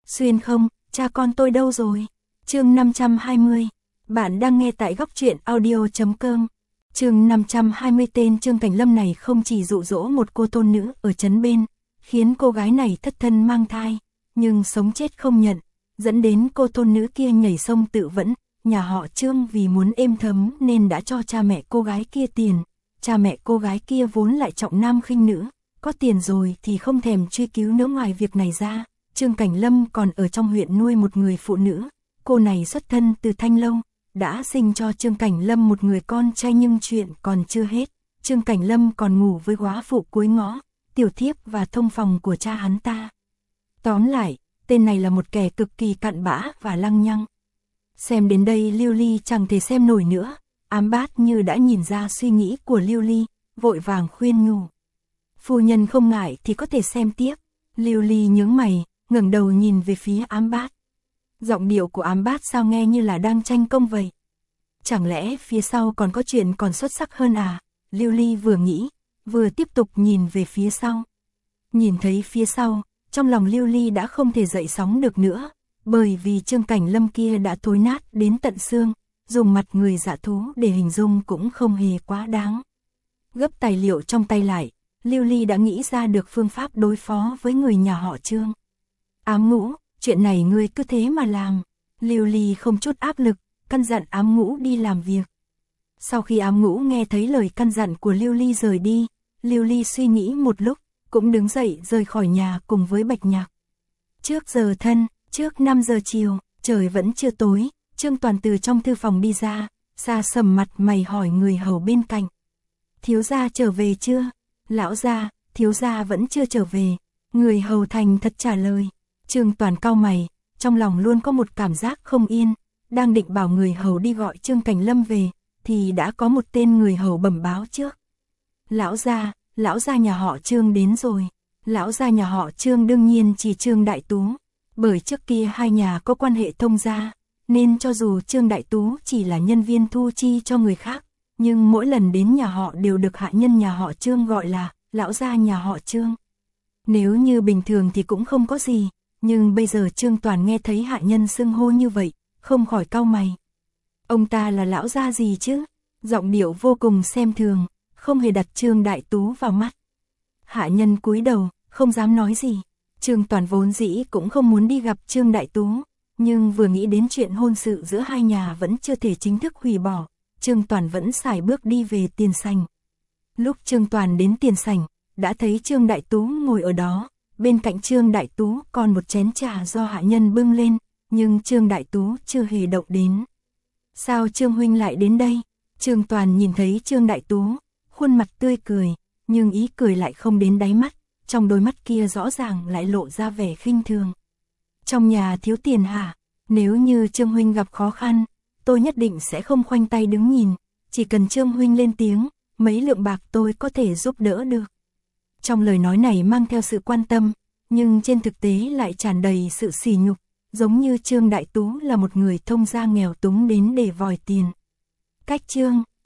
Xuyên không, cha con tôi đâu rồi? Chương 520. Bạn đang nghe tại góc truyện audio.com. Chương 520. Tên Trương Cảnh Lâm này không chỉ dụ dỗ một cô tôn nữ ở trấn bên, khiến cô gái này thất thân mang thai, nhưng sống chết không nhận, dẫn đến cô tôn nữ kia nhảy sông tự vẫn. Nhà họ Trương vì muốn êm thấm nên đã cho cha mẹ cô gái kia tiền. Cha mẹ cô gái kia vốn lại trọng nam khinh nữ, có tiền rồi thì không thèm truy cứu nữa. Ngoài việc này ra, Trương Cảnh Lâm còn ở trong huyện nuôi một người phụ nữ. Cô này xuất thân từ Thanh Lâu, đã sinh cho Trương Cảnh Lâm một người con trai, nhưng chuyện còn chưa hết. Trương Cảnh Lâm còn ngủ với góa phụ cuối ngõ, tiểu thiếp và thông phòng của cha hắn ta. Tóm lại, tên này là một kẻ cực kỳ cặn bã và lăng nhăng. Xem đến đây Lưu Ly chẳng thể xem nổi nữa. Ám Bát như đã nhìn ra suy nghĩ của Lưu Ly, vội vàng khuyên nhủ. Phu nhân không ngại thì có thể xem tiếp. Lưu Ly nhướng mày, ngẩng đầu nhìn về phía Ám Bát. Giọng điệu của Ám Bát sao nghe như là đang tranh công vậy? Chẳng lẽ phía sau còn có chuyện còn xuất sắc hơn à? Lưu Ly vừa nghĩ, vừa tiếp tục nhìn về phía sau. Nhìn thấy phía sau, trong lòng Lưu Ly đã không thể dậy sóng được nữa, bởi vì Trương Cảnh Lâm kia đã thối nát đến tận xương, dùng mặt người dã thú để hình dung cũng không hề quá đáng. Gấp tài liệu trong tay lại, Lưu Ly đã nghĩ ra được phương pháp đối phó với người nhà họ Trương. Ám Ngũ, chuyện này ngươi cứ thế mà làm. Lưu Ly không chút áp lực, căn dặn Ám Ngũ đi làm việc. Sau khi Ám Ngũ nghe thấy lời căn dặn của Lưu Ly rời đi, Lưu Ly suy nghĩ một lúc, cũng đứng dậy rời khỏi nhà cùng với Bạch Nhạc. Trước giờ thân, trước 5 giờ chiều, trời vẫn chưa tối, Trương Toàn từ trong thư phòng đi ra, xa sầm mặt mày hỏi người hầu bên cạnh. Thiếu gia trở về chưa? Lão gia, thiếu gia vẫn chưa trở về. Người hầu thành thật trả lời. Trương Toàn cau mày, trong lòng luôn có một cảm giác không yên, đang định bảo người hầu đi gọi Trương Cảnh Lâm về, thì đã có một tên người hầu bẩm báo trước. Lão gia nhà họ Trương đến rồi. Lão gia nhà họ Trương đương nhiên chỉ Trương Đại Tú, bởi trước kia hai nhà có quan hệ thông gia, nên cho dù Trương Đại Tú chỉ là nhân viên thu chi cho người khác, nhưng mỗi lần đến nhà họ đều được hạ nhân nhà họ Trương gọi là lão gia nhà họ Trương. Nếu như bình thường thì cũng không có gì, nhưng bây giờ Trương Toàn nghe thấy hạ nhân xưng hô như vậy, không khỏi cau mày. Ông ta là lão gia gì chứ? Giọng điệu vô cùng xem thường, không hề đặt Trương Đại Tú vào mắt. Hạ nhân cúi đầu, không dám nói gì. Trương Toàn vốn dĩ cũng không muốn đi gặp Trương Đại Tú, nhưng vừa nghĩ đến chuyện hôn sự giữa hai nhà vẫn chưa thể chính thức hủy bỏ, Trương Toàn vẫn sải bước đi về tiền sảnh. Lúc Trương Toàn đến tiền sảnh, đã thấy Trương Đại Tú ngồi ở đó, bên cạnh Trương Đại Tú còn một chén trà do hạ nhân bưng lên, nhưng Trương Đại Tú chưa hề động đến. Sao Trương huynh lại đến đây? Trương Toàn nhìn thấy Trương Đại Tú, khuôn mặt tươi cười, nhưng ý cười lại không đến đáy mắt, trong đôi mắt kia rõ ràng lại lộ ra vẻ khinh thường. Trong nhà thiếu tiền hả? Nếu như Trương huynh gặp khó khăn, tôi nhất định sẽ không khoanh tay đứng nhìn, chỉ cần Trương huynh lên tiếng, mấy lượng bạc tôi có thể giúp đỡ được. Trong lời nói này mang theo sự quan tâm, nhưng trên thực tế lại tràn đầy sự sỉ nhục, giống như Trương Đại Tú là một người thông gia nghèo túng đến để vòi tiền. Cách Trương,